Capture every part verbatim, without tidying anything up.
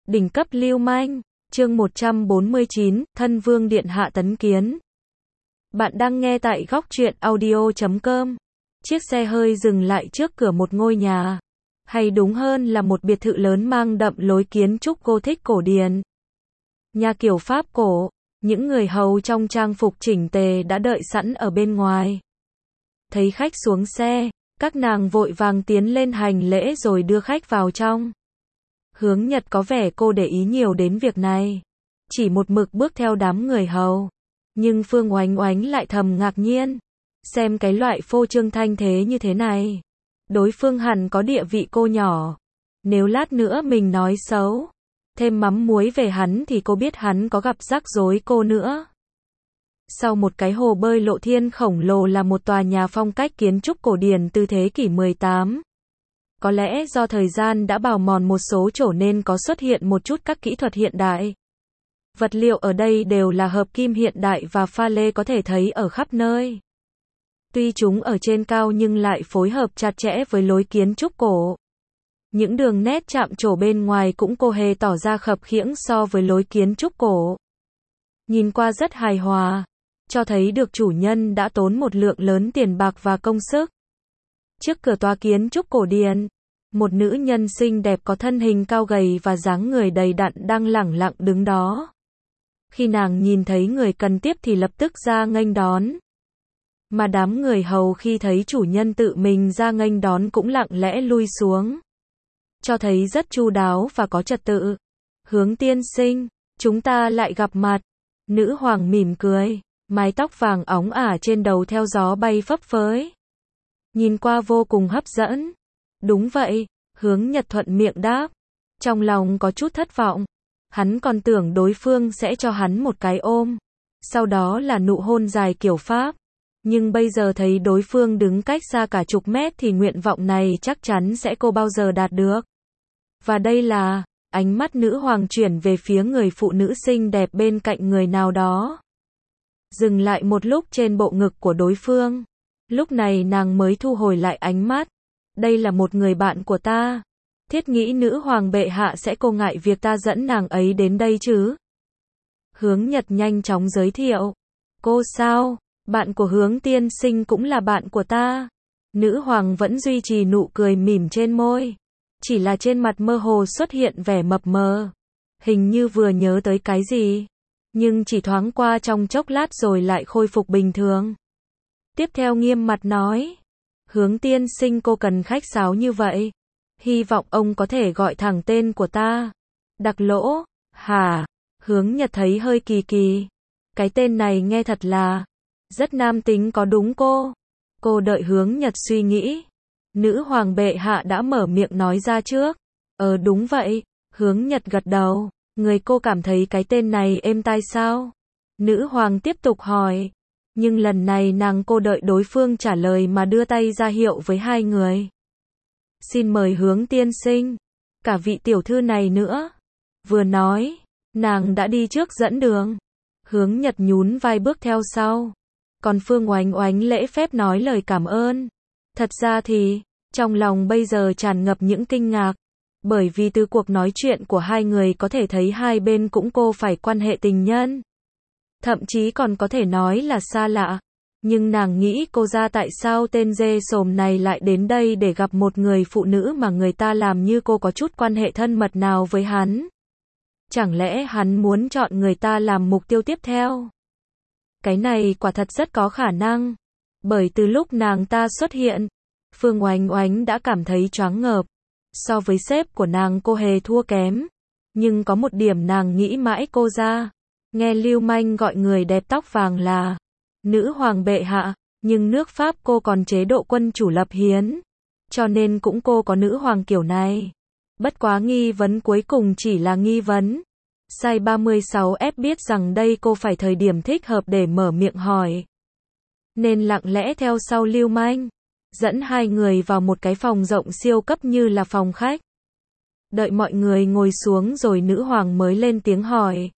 Đỉnh cấp lưu manh, chương một trăm bốn mươi chín, Thân Vương Điện Hạ tấn kiến. Bạn đang nghe tại góc truyện audio chấm com. Chiếc xe hơi dừng lại trước cửa một ngôi nhà. Hay đúng hơn là một biệt thự lớn mang đậm lối kiến trúc Gothic cổ điển. Nhà kiểu Pháp cổ, những người hầu trong trang phục chỉnh tề đã đợi sẵn ở bên ngoài. Thấy khách xuống xe, các nàng vội vàng tiến lên hành lễ rồi đưa khách vào trong. Hướng Nhật có vẻ cô để ý nhiều đến việc này, chỉ một mực bước theo đám người hầu. Nhưng Phương Oánh Oánh lại thầm ngạc nhiên, xem cái loại phô trương thanh thế như thế này, đối phương hẳn có địa vị cô nhỏ. Nếu lát nữa mình nói xấu, thêm mắm muối về hắn thì cô biết hắn có gặp rắc rối cô nữa. Sau một cái hồ bơi lộ thiên khổng lồ là một tòa nhà phong cách kiến trúc cổ điển từ thế kỷ mười tám. Có lẽ do thời gian đã bào mòn một số chỗ nên có xuất hiện một chút các kỹ thuật hiện đại. Vật liệu ở đây đều là hợp kim hiện đại và pha lê có thể thấy ở khắp nơi. Tuy chúng ở trên cao nhưng lại phối hợp chặt chẽ với lối kiến trúc cổ. Những đường nét chạm trổ bên ngoài cũng cô hề tỏ ra khập khiễng so với lối kiến trúc cổ. Nhìn qua rất hài hòa, cho thấy được chủ nhân đã tốn một lượng lớn tiền bạc và công sức. Trước cửa tòa kiến trúc cổ điển, một nữ nhân xinh đẹp có thân hình cao gầy và dáng người đầy đặn đang lẳng lặng đứng đó. Khi nàng nhìn thấy người cần tiếp thì lập tức ra nghênh đón. Mà đám người hầu khi thấy chủ nhân tự mình ra nghênh đón cũng lặng lẽ lui xuống. Cho thấy rất chu đáo và có trật tự. Hướng tiên sinh, chúng ta lại gặp mặt. Nữ hoàng mỉm cười, mái tóc vàng óng ả trên đầu theo gió bay phấp phới. Nhìn qua vô cùng hấp dẫn. Đúng vậy, Hướng Nhật thuận miệng đáp. Trong lòng có chút thất vọng. Hắn còn tưởng đối phương sẽ cho hắn một cái ôm. Sau đó là nụ hôn dài kiểu Pháp. Nhưng bây giờ thấy đối phương đứng cách xa cả chục mét thì nguyện vọng này chắc chắn sẽ cô bao giờ đạt được. Và đây là, ánh mắt nữ hoàng chuyển về phía người phụ nữ xinh đẹp bên cạnh người nào đó. Dừng lại một lúc trên bộ ngực của đối phương. Lúc này nàng mới thu hồi lại ánh mắt. Đây là một người bạn của ta. Thiết nghĩ nữ hoàng bệ hạ sẽ cô ngại việc ta dẫn nàng ấy đến đây chứ. Hướng Nhật nhanh chóng giới thiệu. Cô sao? Bạn của Hướng tiên sinh cũng là bạn của ta. Nữ hoàng vẫn duy trì nụ cười mỉm trên môi. Chỉ là trên mặt mơ hồ xuất hiện vẻ mập mờ. Hình như vừa nhớ tới cái gì. Nhưng chỉ thoáng qua trong chốc lát rồi lại khôi phục bình thường. Tiếp theo nghiêm mặt nói. Hướng tiên sinh cô cần khách sáo như vậy. Hy vọng ông có thể gọi thẳng tên của ta. Đặc Lỗ, hả? Hướng Nhật thấy hơi kỳ kỳ. Cái tên này nghe thật là rất nam tính có đúng cô? Cô đợi Hướng Nhật suy nghĩ. Nữ hoàng bệ hạ đã mở miệng nói ra trước. Ờ đúng vậy. Hướng Nhật gật đầu. Người cô cảm thấy cái tên này êm tai sao? Nữ hoàng tiếp tục hỏi. Nhưng lần này nàng cô đợi đối phương trả lời mà đưa tay ra hiệu với hai người. Xin mời Hướng tiên sinh. Cả vị tiểu thư này nữa. Vừa nói, nàng đã đi trước dẫn đường. Hướng Nhật nhún vai bước theo sau. Còn Phương Oánh Oánh lễ phép nói lời cảm ơn. Thật ra thì, trong lòng bây giờ tràn ngập những kinh ngạc. Bởi vì từ cuộc nói chuyện của hai người có thể thấy hai bên cũng cô phải quan hệ tình nhân. Thậm chí còn có thể nói là xa lạ. Nhưng nàng nghĩ cô ra tại sao tên dê sồm này lại đến đây để gặp một người phụ nữ mà người ta làm như cô có chút quan hệ thân mật nào với hắn. Chẳng lẽ hắn muốn chọn người ta làm mục tiêu tiếp theo? Cái này quả thật rất có khả năng. Bởi từ lúc nàng ta xuất hiện, Phương Oánh Oánh đã cảm thấy choáng ngợp. So với sếp của nàng cô hề thua kém. Nhưng có một điểm nàng nghĩ mãi cô ra. Nghe lưu manh gọi người đẹp tóc vàng là nữ hoàng bệ hạ, nhưng nước Pháp cô còn chế độ quân chủ lập hiến. Cho nên cũng cô có nữ hoàng kiểu này. Bất quá nghi vấn cuối cùng chỉ là nghi vấn. Sai ba mươi sáu F biết rằng đây cô phải thời điểm thích hợp để mở miệng hỏi. Nên lặng lẽ theo sau lưu manh. Dẫn hai người vào một cái phòng rộng siêu cấp như là phòng khách. Đợi mọi người ngồi xuống rồi nữ hoàng mới lên tiếng hỏi.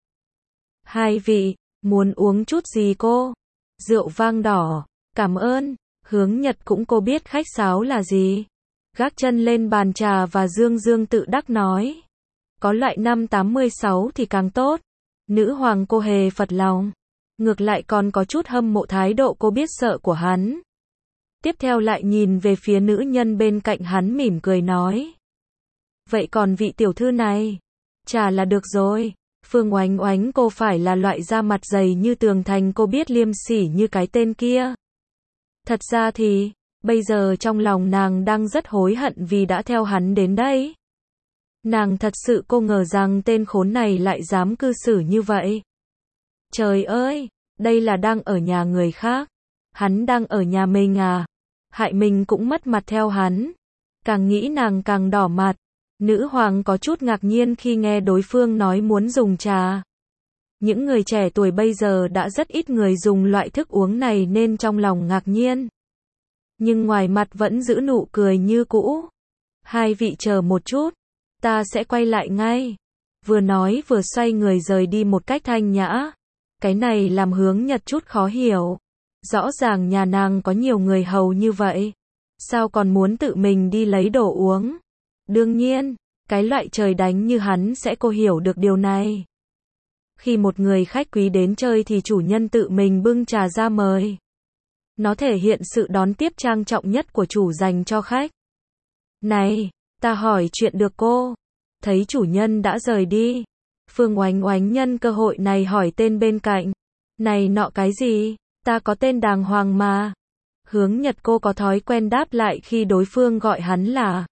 Hai vị, muốn uống chút gì cô? Rượu vang đỏ, cảm ơn. Hướng Nhật cũng cô biết khách sáo là gì. Gác chân lên bàn trà và dương dương tự đắc nói. Có loại năm tám mươi sáu thì càng tốt. Nữ hoàng cô hề phật lòng. Ngược lại còn có chút hâm mộ thái độ cô biết sợ của hắn. Tiếp theo lại nhìn về phía nữ nhân bên cạnh hắn mỉm cười nói. Vậy còn vị tiểu thư này? Chả là được rồi. Phương Oánh Oánh cô phải là loại da mặt dày như tường thành cô biết liêm sỉ như cái tên kia. Thật ra thì, bây giờ trong lòng nàng đang rất hối hận vì đã theo hắn đến đây. Nàng thật sự cô ngờ rằng tên khốn này lại dám cư xử như vậy. Trời ơi, đây là đang ở nhà người khác. Hắn đang ở nhà mình à? Hại mình cũng mất mặt theo hắn. Càng nghĩ nàng càng đỏ mặt. Nữ hoàng có chút ngạc nhiên khi nghe đối phương nói muốn dùng trà. Những người trẻ tuổi bây giờ đã rất ít người dùng loại thức uống này nên trong lòng ngạc nhiên. Nhưng ngoài mặt vẫn giữ nụ cười như cũ. Hai vị chờ một chút, ta sẽ quay lại ngay. Vừa nói vừa xoay người rời đi một cách thanh nhã. Cái này làm Hướng Nhật chút khó hiểu. Rõ ràng nhà nàng có nhiều người hầu như vậy. Sao còn muốn tự mình đi lấy đồ uống? Đương nhiên, cái loại trời đánh như hắn sẽ cô hiểu được điều này. Khi một người khách quý đến chơi thì chủ nhân tự mình bưng trà ra mời. Nó thể hiện sự đón tiếp trang trọng nhất của chủ dành cho khách. Này, ta hỏi chuyện được cô? Thấy chủ nhân đã rời đi. Phương Oánh Oánh nhân cơ hội này hỏi tên bên cạnh. Này nọ cái gì? Ta có tên đàng hoàng mà. Hướng Nhật cô có thói quen đáp lại khi đối phương gọi hắn là.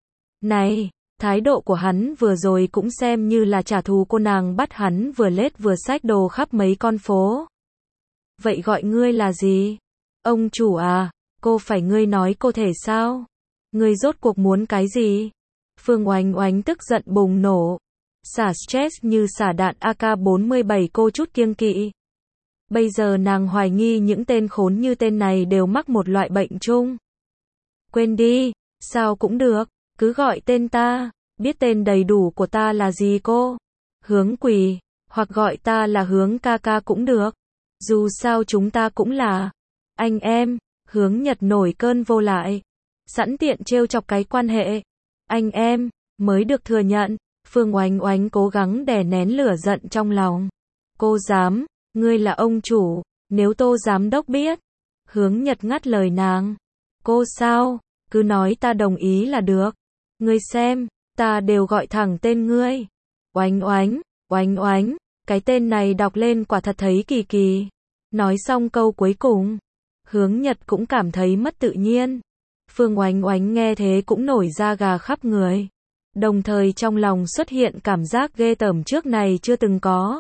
Này, thái độ của hắn vừa rồi cũng xem như là trả thù cô nàng bắt hắn vừa lết vừa xách đồ khắp mấy con phố. Vậy gọi ngươi là gì? Ông chủ à, cô phải ngươi nói cô thể sao? Ngươi rốt cuộc muốn cái gì? Phương Oánh Oánh tức giận bùng nổ. Xả stress như xả đạn A K bốn mươi bảy cô chút kiêng kỵ. Bây giờ nàng hoài nghi những tên khốn như tên này đều mắc một loại bệnh chung. Quên đi, sao cũng được, cứ gọi tên ta, biết tên đầy đủ của ta là gì cô? Hướng Quỳ, hoặc gọi ta là Hướng ca ca cũng được. Dù sao chúng ta cũng là anh em. Hướng Nhật nổi cơn vô lại. Sẵn tiện trêu chọc cái quan hệ anh em mới được thừa nhận. Phương Oánh Oánh cố gắng đè nén lửa giận trong lòng. Cô dám, ngươi là ông chủ, nếu Tô giám đốc biết. Hướng Nhật ngắt lời nàng. Cô sao, cứ nói ta đồng ý là được. Ngươi xem, ta đều gọi thẳng tên ngươi. Oánh Oánh, Oánh Oánh, cái tên này đọc lên quả thật thấy kỳ kỳ. Nói xong câu cuối cùng, Hướng Nhật cũng cảm thấy mất tự nhiên. Phương Oánh Oánh nghe thế cũng nổi da gà khắp người. Đồng thời trong lòng xuất hiện cảm giác ghê tởm trước này chưa từng có.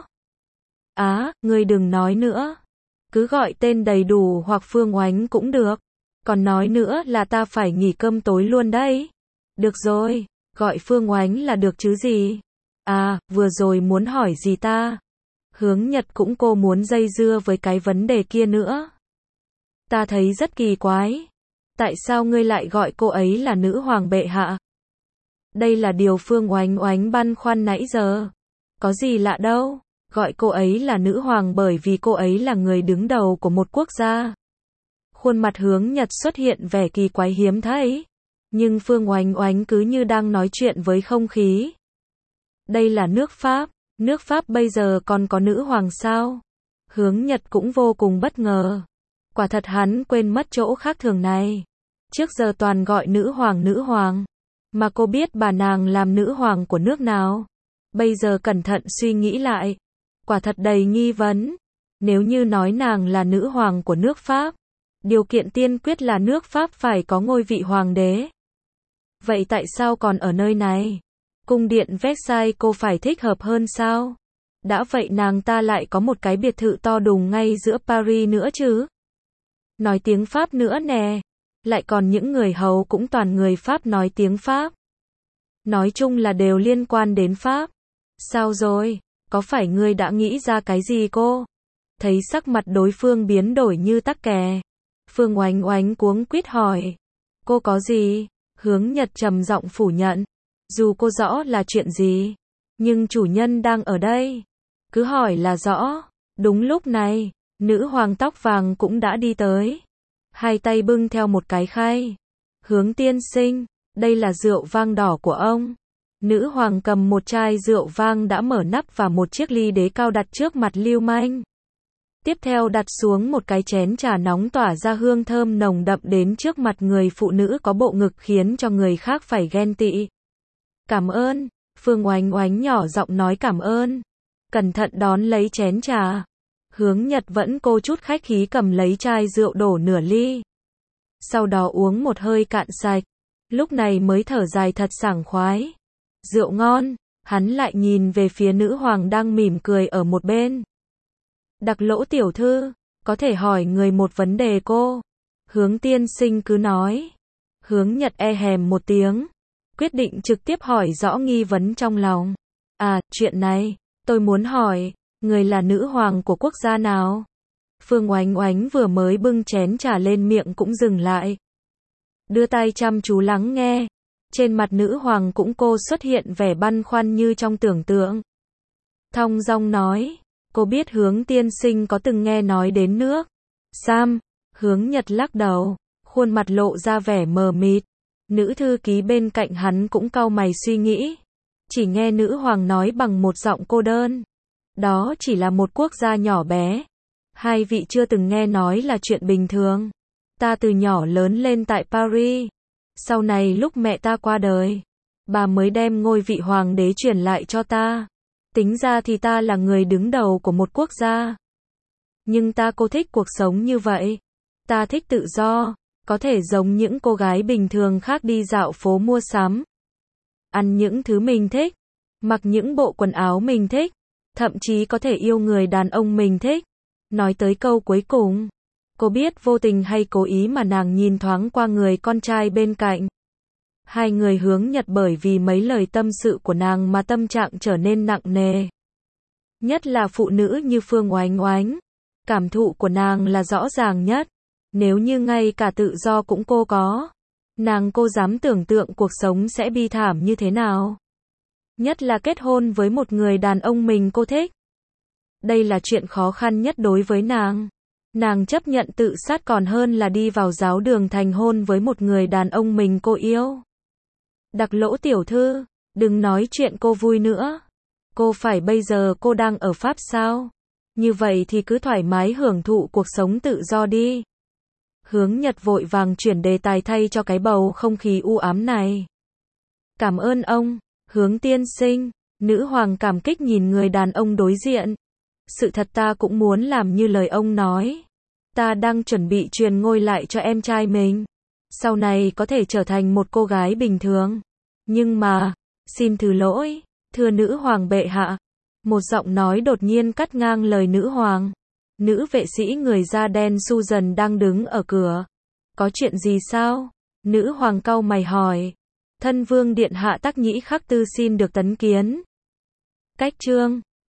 Á, à, ngươi đừng nói nữa. Cứ gọi tên đầy đủ hoặc Phương Oánh cũng được. Còn nói nữa là ta phải nghỉ cơm tối luôn đấy. Được rồi, gọi Phương Oánh là được chứ gì. À, vừa rồi muốn hỏi gì ta? Hướng Nhật cũng cô muốn dây dưa với cái vấn đề kia nữa. Ta thấy rất kỳ quái. Tại sao ngươi lại gọi cô ấy là nữ hoàng bệ hạ? Đây là điều Phương Oánh Oánh băn khoăn nãy giờ. Có gì lạ đâu. Gọi cô ấy là nữ hoàng bởi vì cô ấy là người đứng đầu của một quốc gia. Khuôn mặt Hướng Nhật xuất hiện vẻ kỳ quái hiếm thấy. Nhưng Phương Oánh Oánh cứ như đang nói chuyện với không khí. Đây là nước Pháp. Nước Pháp bây giờ còn có nữ hoàng sao? Hướng Nhật cũng vô cùng bất ngờ. Quả thật hắn quên mất chỗ khác thường này. Trước giờ toàn gọi nữ hoàng nữ hoàng. Mà cô biết bà nàng làm nữ hoàng của nước nào? Bây giờ cẩn thận suy nghĩ lại. Quả thật đầy nghi vấn. Nếu như nói nàng là nữ hoàng của nước Pháp, điều kiện tiên quyết là nước Pháp phải có ngôi vị hoàng đế. Vậy tại sao còn ở nơi này? Cung điện Versailles cô phải thích hợp hơn sao? Đã vậy nàng ta lại có một cái biệt thự to đùng ngay giữa Paris nữa chứ? Nói tiếng Pháp nữa nè. Lại còn những người hầu cũng toàn người Pháp nói tiếng Pháp. Nói chung là đều liên quan đến Pháp. Sao rồi? Có phải ngươi đã nghĩ ra cái gì cô? Thấy sắc mặt đối phương biến đổi như tắc kè. Phương Oánh Oánh cuống quýt hỏi. Cô có gì? Hướng Nhật trầm giọng phủ nhận. Dù cô rõ là chuyện gì, nhưng chủ nhân đang ở đây. Cứ hỏi là rõ. Đúng lúc này, nữ hoàng tóc vàng cũng đã đi tới. Hai tay bưng theo một cái khay. Hướng tiên sinh, đây là rượu vang đỏ của ông. Nữ hoàng cầm một chai rượu vang đã mở nắp và một chiếc ly đế cao đặt trước mặt Lưu Manh. Tiếp theo đặt xuống một cái chén trà nóng tỏa ra hương thơm nồng đậm đến trước mặt người phụ nữ có bộ ngực khiến cho người khác phải ghen tị. Cảm ơn, Phương Oánh Oánh nhỏ giọng nói cảm ơn. Cẩn thận đón lấy chén trà. Hướng Nhật vẫn cô chút khách khí cầm lấy chai rượu đổ nửa ly. Sau đó uống một hơi cạn sạch. Lúc này mới thở dài thật sảng khoái. Rượu ngon, hắn lại nhìn về phía nữ hoàng đang mỉm cười ở một bên. Đặc Lỗ tiểu thư, có thể hỏi người một vấn đề cô? Hướng tiên sinh cứ nói. Hướng Nhật e hèm một tiếng, quyết định trực tiếp hỏi rõ nghi vấn trong lòng. À, chuyện này, tôi muốn hỏi, người là nữ hoàng của quốc gia nào? Phương Oánh Oánh vừa mới bưng chén trà lên miệng cũng dừng lại. Đưa tay chăm chú lắng nghe. Trên mặt nữ hoàng cũng cô xuất hiện vẻ băn khoăn như trong tưởng tượng. Thong dong nói, cô biết Hướng tiên sinh có từng nghe nói đến nước Sam. Hướng Nhật lắc đầu, khuôn mặt lộ ra vẻ mờ mịt. Nữ thư ký bên cạnh hắn cũng cau mày suy nghĩ. Chỉ nghe nữ hoàng nói bằng một giọng cô đơn. Đó chỉ là một quốc gia nhỏ bé. Hai vị chưa từng nghe nói là chuyện bình thường. Ta từ nhỏ lớn lên tại Paris. Sau này lúc mẹ ta qua đời, bà mới đem ngôi vị hoàng đế truyền lại cho ta. Tính ra thì ta là người đứng đầu của một quốc gia. Nhưng ta cô thích cuộc sống như vậy. Ta thích tự do, có thể giống những cô gái bình thường khác đi dạo phố mua sắm. Ăn những thứ mình thích, mặc những bộ quần áo mình thích, thậm chí có thể yêu người đàn ông mình thích. Nói tới câu cuối cùng, cô biết vô tình hay cố ý mà nàng nhìn thoáng qua người con trai bên cạnh. Hai người Hướng Nhật bởi vì mấy lời tâm sự của nàng mà tâm trạng trở nên nặng nề. Nhất là phụ nữ như Phương Oánh Oánh. Cảm thụ của nàng là rõ ràng nhất. Nếu như ngay cả tự do cũng cô có, nàng cô dám tưởng tượng cuộc sống sẽ bi thảm như thế nào. Nhất là kết hôn với một người đàn ông mình cô thích. Đây là chuyện khó khăn nhất đối với nàng. Nàng chấp nhận tự sát còn hơn là đi vào giáo đường thành hôn với một người đàn ông mình cô yêu. Đặc Lỗ tiểu thư, đừng nói chuyện cô vui nữa. Cô phải bây giờ cô đang ở Pháp sao? Như vậy thì cứ thoải mái hưởng thụ cuộc sống tự do đi. Hướng Nhật vội vàng chuyển đề tài thay cho cái bầu không khí u ám này. Cảm ơn ông, Hướng tiên sinh. Nữ hoàng cảm kích nhìn người đàn ông đối diện. Sự thật ta cũng muốn làm như lời ông nói. Ta đang chuẩn bị truyền ngôi lại cho em trai mình. Sau này có thể trở thành một cô gái bình thường. Nhưng mà, xin thứ lỗi, thưa nữ hoàng bệ hạ. Một giọng nói đột nhiên cắt ngang lời nữ hoàng. Nữ vệ sĩ người da đen Susan đang đứng ở cửa. Có chuyện gì sao? Nữ hoàng cau mày hỏi. Thân vương điện hạ Tắc Nhĩ Khắc Tư xin được tấn kiến. Cách chương